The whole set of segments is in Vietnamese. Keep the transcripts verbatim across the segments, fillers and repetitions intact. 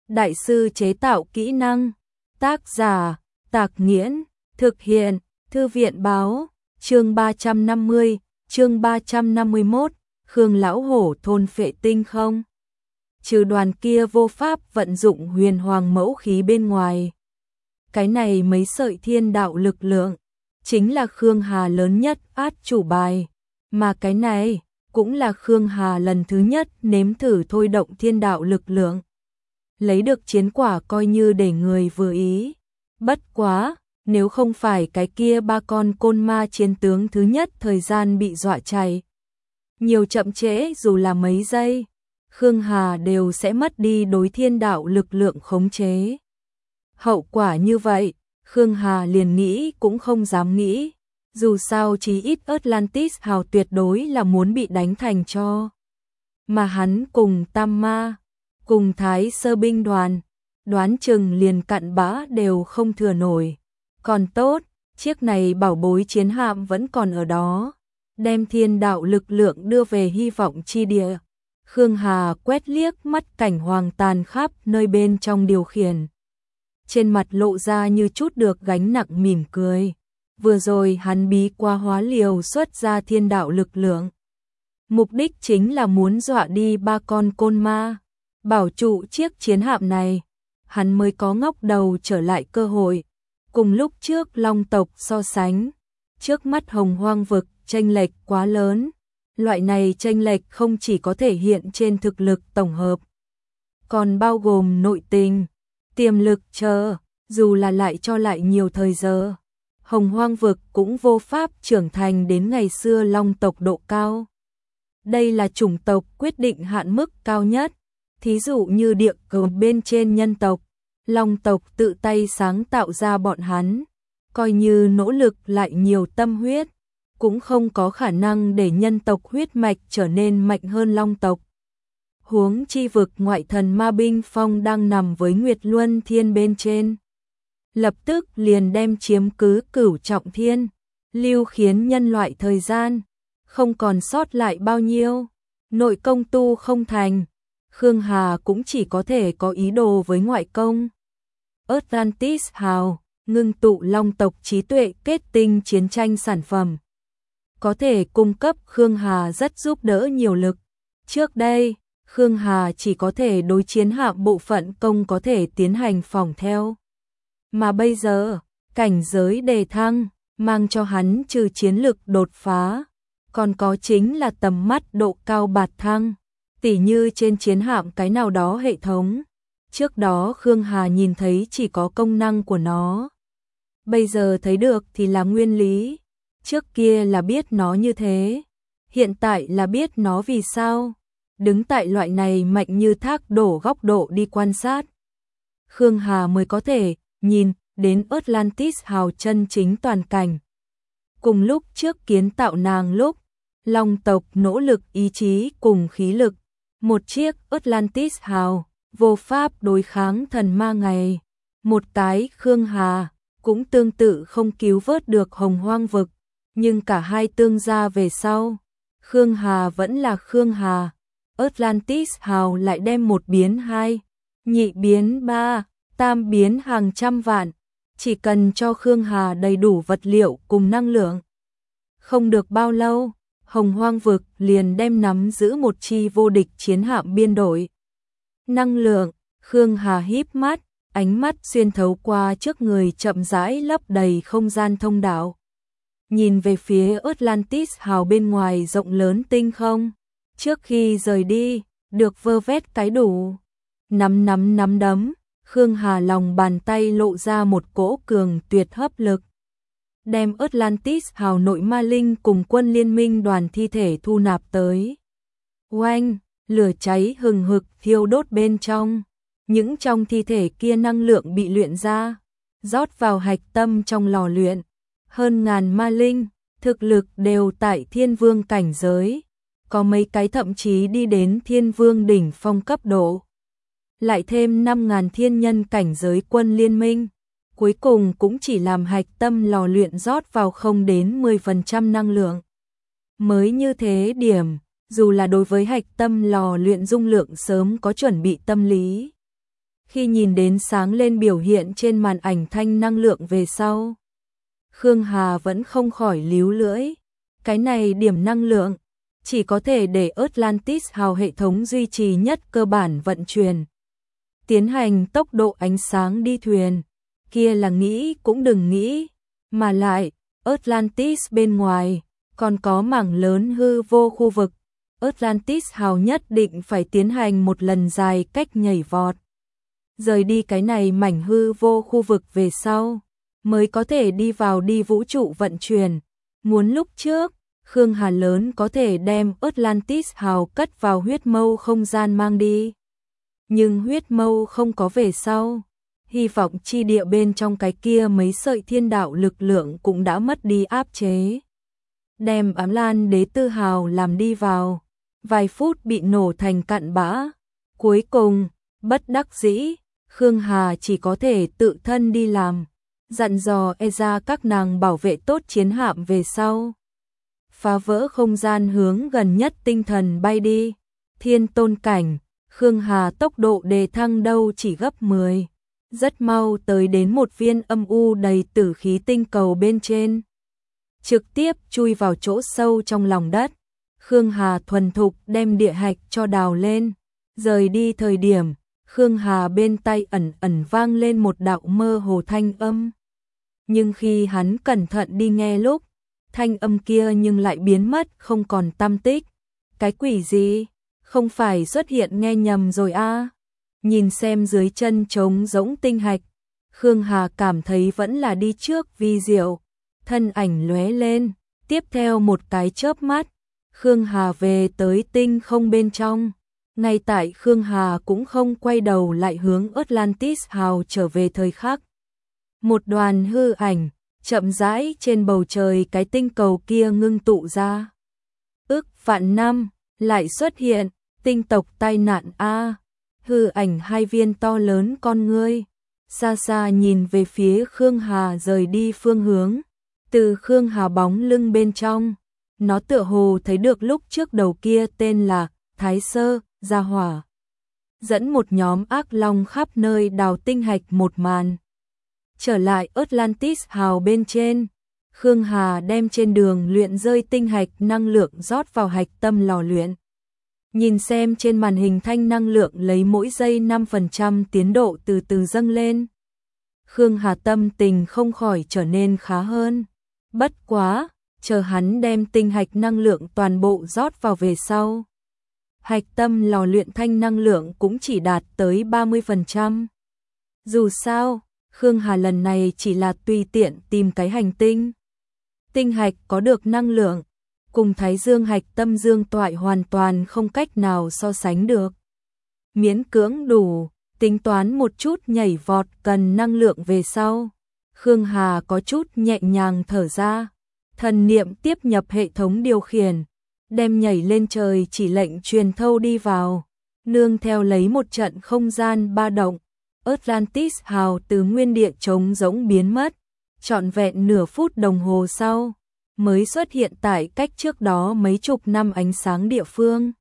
Đại sư chế tạo kỹ năng. Tác giả, Tạc Nghiễn, thực hiện, Thư viện báo, chương ba trăm năm mươi, chương ba trăm năm mươi mốt, Khương lão hổ thôn phệ tinh không. Trừ đoàn kia vô pháp vận dụng huyền hoàng mẫu khí bên ngoài. Cái này mấy sợi thiên đạo lực lượng, chính là Khương Hà lớn nhất át chủ bài. Mà cái này, cũng là Khương Hà lần thứ nhất nếm thử thôi động thiên đạo lực lượng. Lấy được chiến quả coi như để người vừa ý. Bất quá, nếu không phải cái kia ba con côn ma chiến tướng thứ nhất thời gian bị dọa chạy. Nhiều chậm trễ dù là mấy giây, Khương Hà đều sẽ mất đi đối thiên đạo lực lượng khống chế. Hậu quả như vậy, Khương Hà liền nghĩ cũng không dám nghĩ. Dù sao chí ít Atlantis hào tuyệt đối là muốn bị đánh thành cho. Mà hắn cùng Tam Ma, cùng Thái Sơ binh đoàn, đoán chừng liền cặn bã đều không thừa nổi. Còn tốt, chiếc này bảo bối chiến hạm vẫn còn ở đó, đem thiên đạo lực lượng đưa về hy vọng chi địa. Khương Hà quét liếc mắt cảnh hoàng tàn khắp nơi bên trong điều khiển. Trên mặt lộ ra như chút được gánh nặng mỉm cười. Vừa rồi hắn bí qua hóa liều xuất ra thiên đạo lực lượng. Mục đích chính là muốn dọa đi ba con côn ma. Bảo trụ chiếc chiến hạm này, hắn mới có ngóc đầu trở lại cơ hội. Cùng lúc trước Long tộc so sánh, trước mắt Hồng Hoang vực chênh lệch quá lớn. Loại này chênh lệch không chỉ có thể hiện trên thực lực tổng hợp, còn bao gồm nội tình, tiềm lực chờ, dù là lại cho lại nhiều thời giờ. Hồng Hoang vực cũng vô pháp trưởng thành đến ngày xưa Long tộc độ cao. Đây là chủng tộc quyết định hạn mức cao nhất. Thí dụ như địa cầu bên trên nhân tộc, Long tộc tự tay sáng tạo ra bọn hắn, coi như nỗ lực lại nhiều tâm huyết, cũng không có khả năng để nhân tộc huyết mạch trở nên mạnh hơn Long tộc. Huống chi vực ngoại thần ma binh phong đang nằm với Nguyệt Luân Thiên bên trên. Lập tức liền đem chiếm cứ cửu trọng thiên, lưu khiến nhân loại thời gian, không còn sót lại bao nhiêu, nội công tu không thành. Khương Hà cũng chỉ có thể có ý đồ với ngoại công. Atlantis hào, ngưng tụ Long tộc trí tuệ kết tinh chiến tranh sản phẩm. Có thể cung cấp Khương Hà rất giúp đỡ nhiều lực. Trước đây, Khương Hà chỉ có thể đối chiến hạm bộ phận công có thể tiến hành phòng theo. Mà bây giờ, cảnh giới đề thăng, mang cho hắn trừ chiến lực đột phá, còn có chính là tầm mắt độ cao bạt thăng. Tỉ như trên chiến hạm cái nào đó hệ thống, trước đó Khương Hà nhìn thấy chỉ có công năng của nó. Bây giờ thấy được thì là nguyên lý, trước kia là biết nó như thế, hiện tại là biết nó vì sao. Đứng tại loại này mạnh như thác đổ góc độ đi quan sát, Khương Hà mới có thể nhìn đến Atlantis hào chân chính toàn cảnh. Cùng lúc trước kiến tạo nàng lúc, Long tộc nỗ lực ý chí cùng khí lực, một chiếc Atlantis hào, vô pháp đối kháng thần ma ngày. Một cái Khương Hà, cũng tương tự không cứu vớt được Hồng Hoang vực, nhưng cả hai tương gia về sau. Khương Hà vẫn là Khương Hà, Atlantis hào lại đem một biến hai, nhị biến ba, tam biến hàng trăm vạn. Chỉ cần cho Khương Hà đầy đủ vật liệu cùng năng lượng. Không được bao lâu, Hồng Hoang vực liền đem nắm giữ một chi vô địch chiến hạm biên đội. Năng lượng, Khương Hà híp mắt, ánh mắt xuyên thấu qua trước người chậm rãi lấp đầy không gian thông đạo. Nhìn về phía Atlantis hào bên ngoài rộng lớn tinh không, trước khi rời đi, được vơ vét cái đủ. Nắm nắm nắm đấm, Khương Hà lòng bàn tay lộ ra một cỗ cường tuyệt hấp lực. Đem Atlantis hào nội ma linh cùng quân liên minh đoàn thi thể thu nạp tới. Oanh, lửa cháy hừng hực thiêu đốt bên trong. Những trong thi thể kia năng lượng bị luyện ra, rót vào hạch tâm trong lò luyện. Hơn ngàn ma linh, thực lực đều tại thiên vương cảnh giới. Có mấy cái thậm chí đi đến thiên vương đỉnh phong cấp độ. Lại thêm năm ngàn thiên nhân cảnh giới quân liên minh. Cuối cùng cũng chỉ làm hạch tâm lò luyện rót vào không đến mười phần trăm năng lượng. Mới như thế điểm, dù là đối với hạch tâm lò luyện dung lượng sớm có chuẩn bị tâm lý. Khi nhìn đến sáng lên biểu hiện trên màn ảnh thanh năng lượng về sau, Khương Hà vẫn không khỏi líu lưỡi. Cái này điểm năng lượng chỉ có thể để Atlantis Hào hệ thống duy trì nhất cơ bản vận chuyển, tiến hành tốc độ ánh sáng đi thuyền, kia là nghĩ cũng đừng nghĩ, mà lại, Atlantis bên ngoài, còn có mảng lớn hư vô khu vực, Atlantis Hào nhất định phải tiến hành một lần dài cách nhảy vọt. Rời đi cái này mảnh hư vô khu vực về sau, mới có thể đi vào đi vũ trụ vận chuyển. Muốn lúc trước, Khương Hà lớn có thể đem Atlantis Hào cất vào huyết mâu không gian mang đi. Nhưng huyết mâu không có về sau, hy vọng chi địa bên trong cái kia mấy sợi thiên đạo lực lượng cũng đã mất đi áp chế. Đem ám lan đế tư hào làm đi vào, vài phút bị nổ thành cặn bã. Cuối cùng, bất đắc dĩ, Khương Hà chỉ có thể tự thân đi làm, dặn dò e ra các nàng bảo vệ tốt chiến hạm về sau. Phá vỡ không gian hướng gần nhất tinh thần bay đi, thiên tôn cảnh, Khương Hà tốc độ đề thăng đâu chỉ gấp mười, rất mau tới đến một viên âm u đầy tử khí tinh cầu bên trên. Trực tiếp chui vào chỗ sâu trong lòng đất, Khương Hà thuần thục đem địa hạch cho đào lên, rời đi thời điểm, Khương Hà bên tai ẩn ẩn vang lên một đạo mơ hồ thanh âm. Nhưng khi hắn cẩn thận đi nghe lúc, thanh âm kia nhưng lại biến mất không còn tăm tích. Cái quỷ gì? Không phải xuất hiện nghe nhầm rồi a? À? Nhìn xem dưới chân trống rỗng tinh hạch, Khương Hà cảm thấy vẫn là đi trước vi diệu, thân ảnh lóe lên, tiếp theo một cái chớp mắt, Khương Hà về tới tinh không bên trong. Ngay tại Khương Hà cũng không quay đầu lại hướng Atlantis Hào trở về thời khắc. Một đoàn hư ảnh, chậm rãi trên bầu trời cái tinh cầu kia ngưng tụ ra. Ước vạn năm, lại xuất hiện, tinh tộc tai nạn a. Hư ảnh hai viên to lớn con ngươi, xa xa nhìn về phía Khương Hà rời đi phương hướng. Từ Khương Hà bóng lưng bên trong, nó tựa hồ thấy được lúc trước đầu kia tên là Thái Sơ, gia hỏa. Dẫn một nhóm ác long khắp nơi đào tinh hạch một màn. Trở lại Atlantis Hào bên trên, Khương Hà đem trên đường luyện rơi tinh hạch năng lượng rót vào hạch tâm lò luyện. Nhìn xem trên màn hình thanh năng lượng lấy mỗi giây năm phần trăm tiến độ từ từ dâng lên. Khương Hà tâm tình không khỏi trở nên khá hơn. Bất quá, chờ hắn đem tinh hạch năng lượng toàn bộ rót vào về sau. Hạch tâm lò luyện thanh năng lượng cũng chỉ đạt tới ba mươi phần trăm. Dù sao, Khương Hà lần này chỉ là tùy tiện tìm cái hành tinh. Tinh hạch có được năng lượng, cùng Thái Dương hạch tâm dương toại hoàn toàn không cách nào so sánh được. Miễn cưỡng đủ, tính toán một chút nhảy vọt cần năng lượng về sau. Khương Hà có chút nhẹ nhàng thở ra, thần niệm tiếp nhập hệ thống điều khiển, đem nhảy lên trời chỉ lệnh truyền thâu đi vào, nương theo lấy một trận không gian ba động. Atlantis Hào từ nguyên địa trống rỗng biến mất, trọn vẹn nửa phút đồng hồ sau, mới xuất hiện tại cách trước đó mấy chục năm ánh sáng địa phương.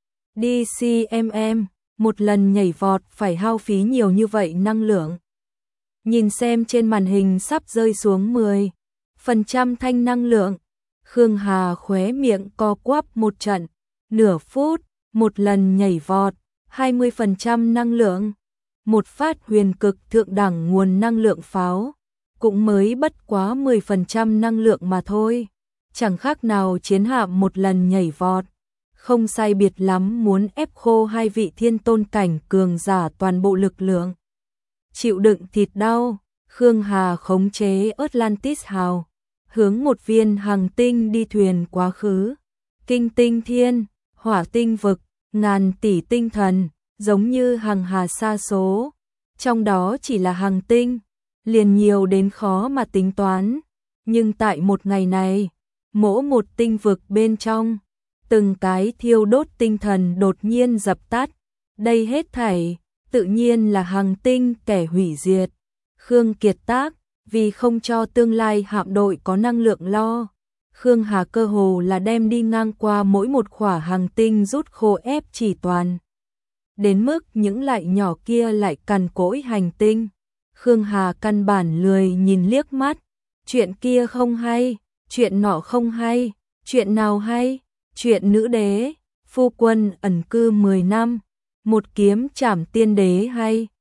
đê xê em em, một lần nhảy vọt phải hao phí nhiều như vậy năng lượng. Nhìn xem trên màn hình sắp rơi xuống mười phần trăm thanh năng lượng, Khương Hà khóe miệng co quắp một trận, nửa phút, một lần nhảy vọt, hai mươi phần trăm năng lượng. Một phát huyền cực thượng đẳng nguồn năng lượng pháo, cũng mới bất quá mười phần trăm năng lượng mà thôi. Chẳng khác nào chiến hạm một lần nhảy vọt, không sai biệt lắm muốn ép khô hai vị thiên tôn cảnh cường giả toàn bộ lực lượng. Chịu đựng thịt đau, Khương Hà khống chế Atlantis Hào, hướng một viên hành tinh đi thuyền quá khứ. Kinh tinh thiên, hỏa tinh vực, ngàn tỷ tinh thần, giống như hàng hà sa số. Trong đó chỉ là hành tinh, liền nhiều đến khó mà tính toán. Nhưng tại một ngày này, mỗi một tinh vực bên trong, từng cái thiêu đốt tinh thần đột nhiên dập tắt. Đây hết thảy, tự nhiên là hành tinh kẻ hủy diệt. Khương kiệt tác, vì không cho tương lai hạm đội có năng lượng lo, Khương Hà cơ hồ là đem đi ngang qua mỗi một khỏa hành tinh rút khô ép chỉ toàn. đến mức những lại nhỏ kia lại cằn cỗi hành tinh. Khương Hà căn bản lười nhìn liếc mắt, chuyện kia không hay, chuyện nọ không hay, chuyện nào hay, chuyện nữ đế, phu quân ẩn cư mười năm, một kiếm trảm tiên đế hay,